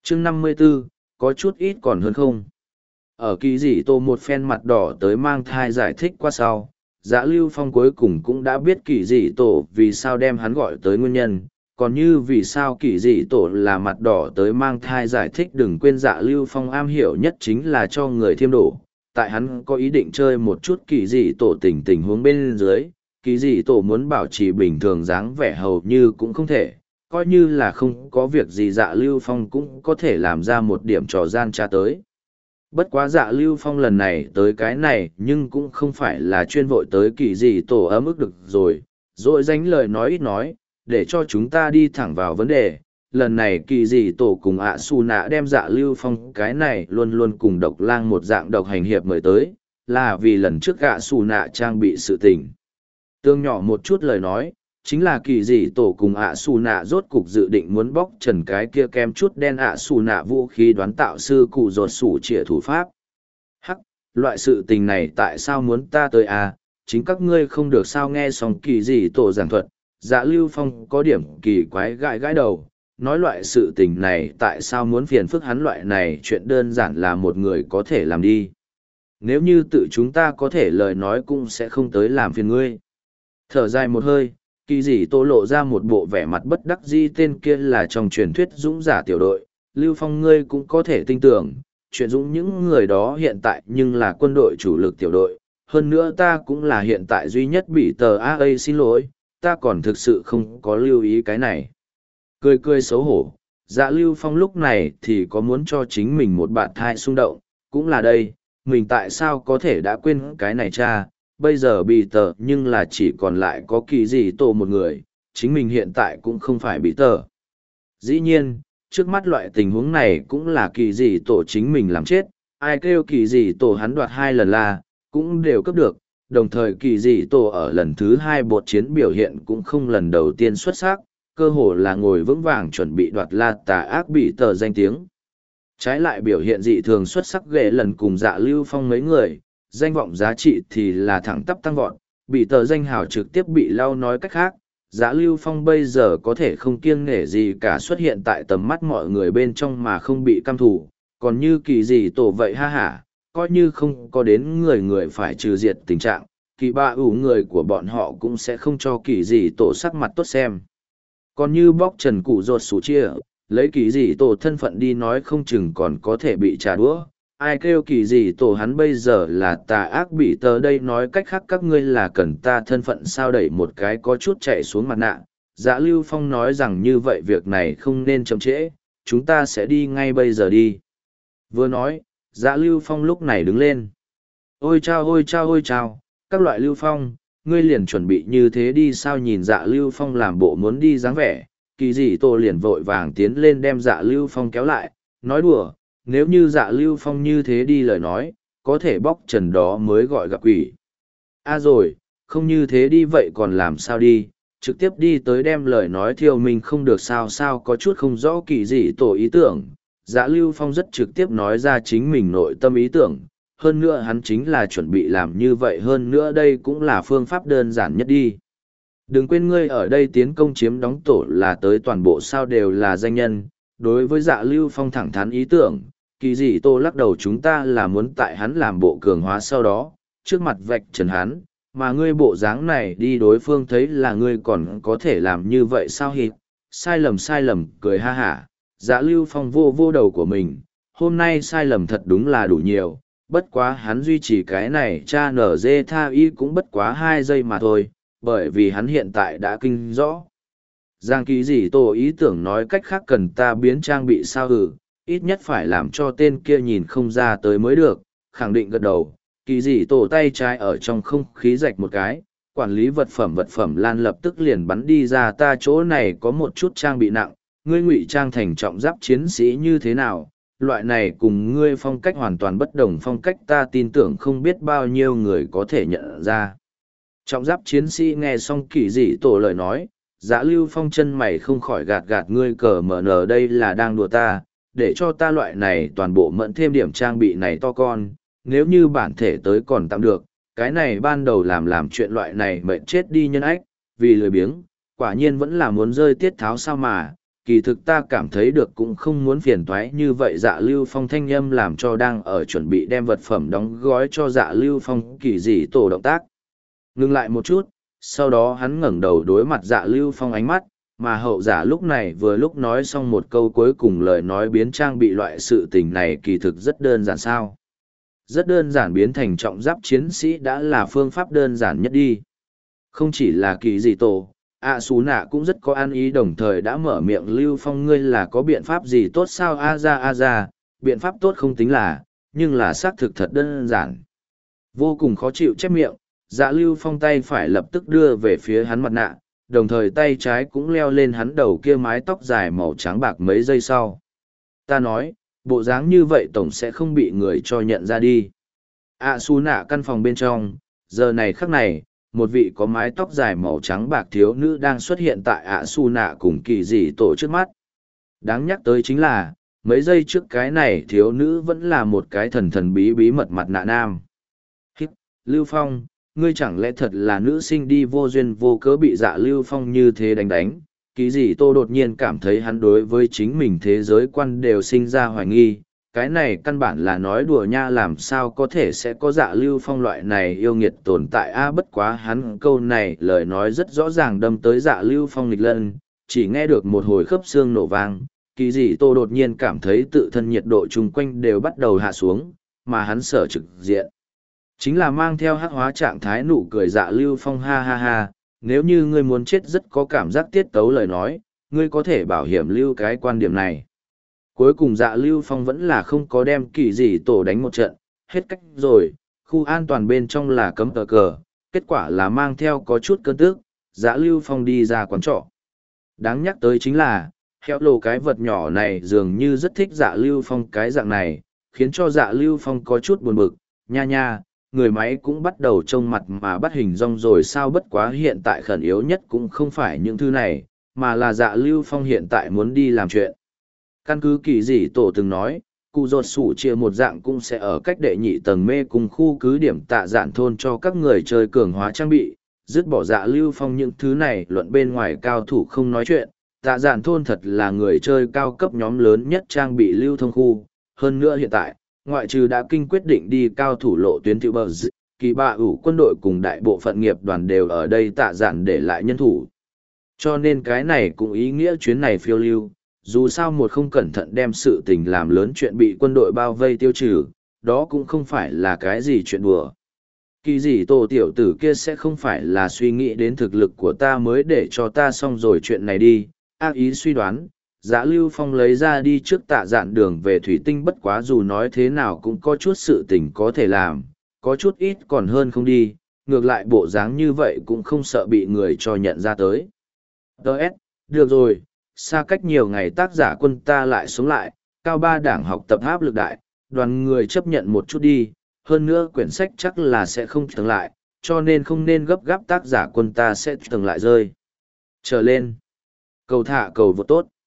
chương 54, có chút ít còn hơn không. Ở kỳ dị tổ một phen mặt đỏ tới mang thai giải thích qua sau, Dạ Lưu Phong cuối cùng cũng đã biết kỳ dị tổ vì sao đem hắn gọi tới nguyên nhân, còn như vì sao kỳ dị tổ là mặt đỏ tới mang thai giải thích đừng quên Dạ Lưu Phong am hiểu nhất chính là cho người thiêm đổ. Tại hắn có ý định chơi một chút kỳ dị tổ tình huống bên dưới, kỳ dị tổ muốn bảo trì bình thường dáng vẻ hầu như cũng không thể, coi như là không có việc gì Dạ Lưu Phong cũng có thể làm ra một điểm trò gian tra tới. Bất quá Dạ Lưu Phong lần này tới cái này nhưng cũng không phải là chuyên vội tới kỳ dị tổ ấm ức được rồi dánh lời nói ít nói, để cho chúng ta đi thẳng vào vấn đề. Lần này kỳ dị tổ cùng ạ xù nạ đem Dạ Lưu Phong cái này luôn luôn cùng độc lang một dạng độc hành hiệp mời tới, là vì lần trước ạ xù nạ trang bị sự tình. Tương nhỏ một chút lời nói, chính là kỳ dị tổ cùng ạ xù nạ rốt cục dự định muốn bóc trần cái kia kem chút đen ạ xù nạ vũ khí đoán tạo sư cụ ruột sủ trịa thủ pháp. Hắc, loại sự tình này tại sao muốn ta tới à, chính các ngươi không được sao. Nghe xong kỳ dị tổ giảng thuật, Dạ Lưu Phong có điểm kỳ quái gãi gãi đầu, nói loại sự tình này tại sao muốn phiền phức hắn, loại này chuyện đơn giản là một người có thể làm đi. Nếu như tự chúng ta có thể lời nói cũng sẽ không tới làm phiền ngươi. Thở dài một hơi, kỳ dị tổ lộ ra một bộ vẻ mặt bất đắc dĩ, tên kia là trong truyền thuyết dũng giả tiểu đội, Lưu Phong ngươi cũng có thể tin tưởng, chuyện dũng những người đó hiện tại nhưng là quân đội chủ lực tiểu đội, hơn nữa ta cũng là hiện tại duy nhất bị tờ AA, xin lỗi, ta còn thực sự không có lưu ý cái này. Cười cười xấu hổ, Dạ Lưu Phong lúc này thì có muốn cho chính mình một bạn thai xung động, cũng là đây, mình tại sao có thể đã quên cái này cha, bây giờ bị tờ nhưng là chỉ còn lại có kỳ dị tổ một người, chính mình hiện tại cũng không phải bị tờ. Dĩ nhiên, trước mắt loại tình huống này cũng là kỳ dị tổ chính mình làm chết, ai kêu kỳ dị tổ hắn đoạt 2 lần là, cũng đều cấp được, đồng thời kỳ dị tổ ở lần thứ 2 bột chiến biểu hiện cũng không lần đầu tiên xuất sắc, cơ hồ là ngồi vững vàng chuẩn bị đoạt la tà ác bị tờ danh tiếng. Trái lại biểu hiện dị thường xuất sắc ghệ lần cùng Dạ Lưu Phong mấy người, danh vọng giá trị thì là thẳng tắp tăng vọt, bị tờ danh hào trực tiếp bị lau. Nói cách khác, Dạ Lưu Phong bây giờ có thể không kiêng nể gì cả xuất hiện tại tầm mắt mọi người bên trong mà không bị căm thù, còn như kỳ dị tổ vậy ha hả, coi như không có đến người phải trừ diệt tình trạng, kỳ ba ủ người của bọn họ cũng sẽ không cho kỳ dị tổ sắc mặt tốt xem. Còn như bóc trần cụ ruột sủ chia, lấy kỳ dị tổ thân phận đi nói không chừng còn có thể bị trả đũa. Ai kêu kỳ dị tổ hắn bây giờ là tà ác bị tờ đây, nói cách khác các ngươi là cần ta thân phận sao, đẩy một cái có chút chạy xuống mặt nạ. Dạ Lưu Phong nói rằng như vậy việc này không nên chậm trễ, chúng ta sẽ đi ngay bây giờ đi. Vừa nói, Dạ Lưu Phong lúc này đứng lên. Ôi chao ôi chao ôi chao, các loại Lưu Phong, ngươi liền chuẩn bị như thế đi sao? Nhìn Dạ Lưu Phong làm bộ muốn đi dáng vẻ, kỳ dị tổ liền vội vàng tiến lên đem Dạ Lưu Phong kéo lại, nói đùa, nếu như Dạ Lưu Phong như thế đi lời nói, có thể bóc trần đó mới gọi gặp quỷ. Rồi, không như thế đi vậy còn làm sao đi, trực tiếp đi tới đem lời nói thiêu mình không được sao? Sao có chút không rõ kỳ dị tổ ý tưởng. Dạ Lưu Phong rất trực tiếp nói ra chính mình nội tâm ý tưởng, hơn nữa hắn chính là chuẩn bị làm như vậy, hơn nữa đây cũng là phương pháp đơn giản nhất đi. Đừng quên ngươi ở đây tiến công chiếm đóng tổ là tới toàn bộ sao đều là danh nhân. Đối với Dạ Lưu Phong thẳng thắn ý tưởng, kỳ dị tổ lắc đầu, chúng ta là muốn tại hắn làm bộ cường hóa sau đó, trước mặt vạch trần hắn, mà ngươi bộ dáng này đi đối phương thấy là ngươi còn có thể làm như vậy sao? Hít, sai lầm, cười ha hả. Dạ Lưu Phong vô đầu của mình, hôm nay sai lầm thật đúng là đủ nhiều, bất quá hắn duy trì cái này cha nở dê tha y cũng bất quá 2 giây mà thôi, bởi vì hắn hiện tại đã kinh rõ. Giang kỳ dị tổ ý tưởng nói cách khác cần ta biến trang bị sao? Ít nhất phải làm cho tên kia nhìn không ra tới mới được, khẳng định gật đầu. Kỳ dị tổ tay trái ở trong không khí rạch một cái, quản lý vật phẩm lan lập tức liền bắn đi ra, ta chỗ này có một chút trang bị nặng, ngươi ngụy trang thành trọng giáp chiến sĩ như thế nào? Loại này cùng ngươi phong cách hoàn toàn bất đồng phong cách, ta tin tưởng không biết bao nhiêu người có thể nhận ra. Trọng giáp chiến sĩ nghe xong kỳ dị tổ lời nói, Dạ Lưu Phong chân mày không khỏi gạt ngươi cờ mở nở, đây là đang đùa ta, để cho ta loại này toàn bộ mẫn thêm điểm trang bị này to con, nếu như bản thể tới còn tạm được, cái này ban đầu làm chuyện loại này mệnh chết đi nhân ách, vì lười biếng, quả nhiên vẫn là muốn rơi tiết tháo sao mà, kỳ thực ta cảm thấy được cũng không muốn phiền toái như vậy. Dạ Lưu Phong thanh âm làm cho đang ở chuẩn bị đem vật phẩm đóng gói cho Dạ Lưu Phong kỳ dị tổ động tác. Ngừng lại một chút, sau đó hắn ngẩng đầu đối mặt Dạ Lưu Phong ánh mắt, mà hậu giả lúc này vừa lúc nói xong một câu cuối cùng lời nói biến trang bị loại sự tình này kỳ thực rất đơn giản sao. Rất đơn giản, biến thành trọng giáp chiến sĩ đã là phương pháp đơn giản nhất đi. Không chỉ là kỳ dị tổ, Xú Nạ cũng rất có an ý, đồng thời đã mở miệng. Lưu Phong, ngươi là có biện pháp gì tốt sao? A ra, biện pháp tốt không tính là, nhưng là xác thực thật đơn giản. Vô cùng khó chịu chép miệng, Dạ Lưu Phong tay phải lập tức đưa về phía hắn mặt nạ, đồng thời tay trái cũng leo lên hắn đầu kia mái tóc dài màu trắng bạc. Mấy giây sau, ta nói, bộ dáng như vậy tổng sẽ không bị người cho nhận ra đi. Xú Nạ căn phòng bên trong, giờ này khắc này, một vị có mái tóc dài màu trắng bạc thiếu nữ đang xuất hiện tại Xú Nạ cùng kỳ dị tổ trước mắt. Đáng nhắc tới chính là, mấy giây trước cái này thiếu nữ vẫn là một cái thần thần bí bí mật mặt nạ nam. Lưu Phong, ngươi chẳng lẽ thật là nữ sinh đi vô duyên vô cớ bị Dạ Lưu Phong như thế đánh. Kỳ dị tô đột nhiên cảm thấy hắn đối với chính mình thế giới quan đều sinh ra hoài nghi. Cái này căn bản là nói đùa nha, làm sao có thể sẽ có Dạ Lưu Phong loại này yêu nghiệt tồn tại. Bất quá hắn câu này lời nói rất rõ ràng đâm tới Dạ Lưu Phong nghịch lân, chỉ nghe được một hồi khớp xương nổ vang, kỳ dị tô đột nhiên cảm thấy tự thân nhiệt độ chung quanh đều bắt đầu hạ xuống, mà hắn sở trực diện chính là mang theo hắc hóa trạng thái nụ cười Dạ Lưu Phong. Ha, nếu như ngươi muốn chết rất có cảm giác tiết tấu lời nói, ngươi có thể bảo hiểm lưu cái quan điểm này. Cuối cùng Dạ Lưu Phong vẫn là không có đem kỳ dị tổ đánh một trận, hết cách rồi, khu an toàn bên trong là cấm tờ cờ, kết quả là mang theo có chút cơn tức, Dạ Lưu Phong đi ra quán trọ. Đáng nhắc tới chính là, heo lồ cái vật nhỏ này dường như rất thích Dạ Lưu Phong cái dạng này, khiến cho Dạ Lưu Phong có chút buồn bực. Nha, người máy cũng bắt đầu trông mặt mà bắt hình rong rồi sao? Bất quá hiện tại khẩn yếu nhất cũng không phải những thứ này, mà là Dạ Lưu Phong hiện tại muốn đi làm chuyện. Căn cứ kỳ dị tổ từng nói, cụ rột sủ chia một dạng cũng sẽ ở cách đệ nhị tầng mê cùng khu cứ điểm Tạ Dạn thôn cho các người chơi cường hóa trang bị, dứt bỏ Dạ Lưu Phong những thứ này luận bên ngoài cao thủ không nói chuyện. Tạ Dạn thôn thật là người chơi cao cấp nhóm lớn nhất trang bị lưu thông khu. Hơn nữa hiện tại, ngoại trừ đã kinh quyết định đi cao thủ lộ tuyến tiểu bờ kỳ bạ ủ quân đội cùng đại bộ phận nghiệp đoàn đều ở đây Tạ Dạn để lại nhân thủ. Cho nên cái này cũng ý nghĩa chuyến này phiêu lưu, dù sao một không cẩn thận đem sự tình làm lớn chuyện bị quân đội bao vây tiêu trừ, đó cũng không phải là cái gì chuyện đùa. Kỳ dị tổ tiểu tử kia sẽ không phải là suy nghĩ đến thực lực của ta mới để cho ta xong rồi chuyện này đi. Ác ý suy đoán, Dạ Lưu Phong lấy ra đi trước Tạ Dạn đường về thủy tinh. Bất quá dù nói thế nào cũng có chút sự tình có thể làm, có chút ít còn hơn không đi, ngược lại bộ dáng như vậy cũng không sợ bị người cho nhận ra tới. Được rồi, xa cách nhiều ngày tác giả quân ta lại sống lại, cao ba đảng học tập áp lực đại, đoàn người chấp nhận một chút đi, hơn nữa quyển sách chắc là sẽ không từng lại, cho nên không nên gấp gáp, tác giả quân ta sẽ từng lại rơi. Trở lên. Cầu thả cầu vô tốt.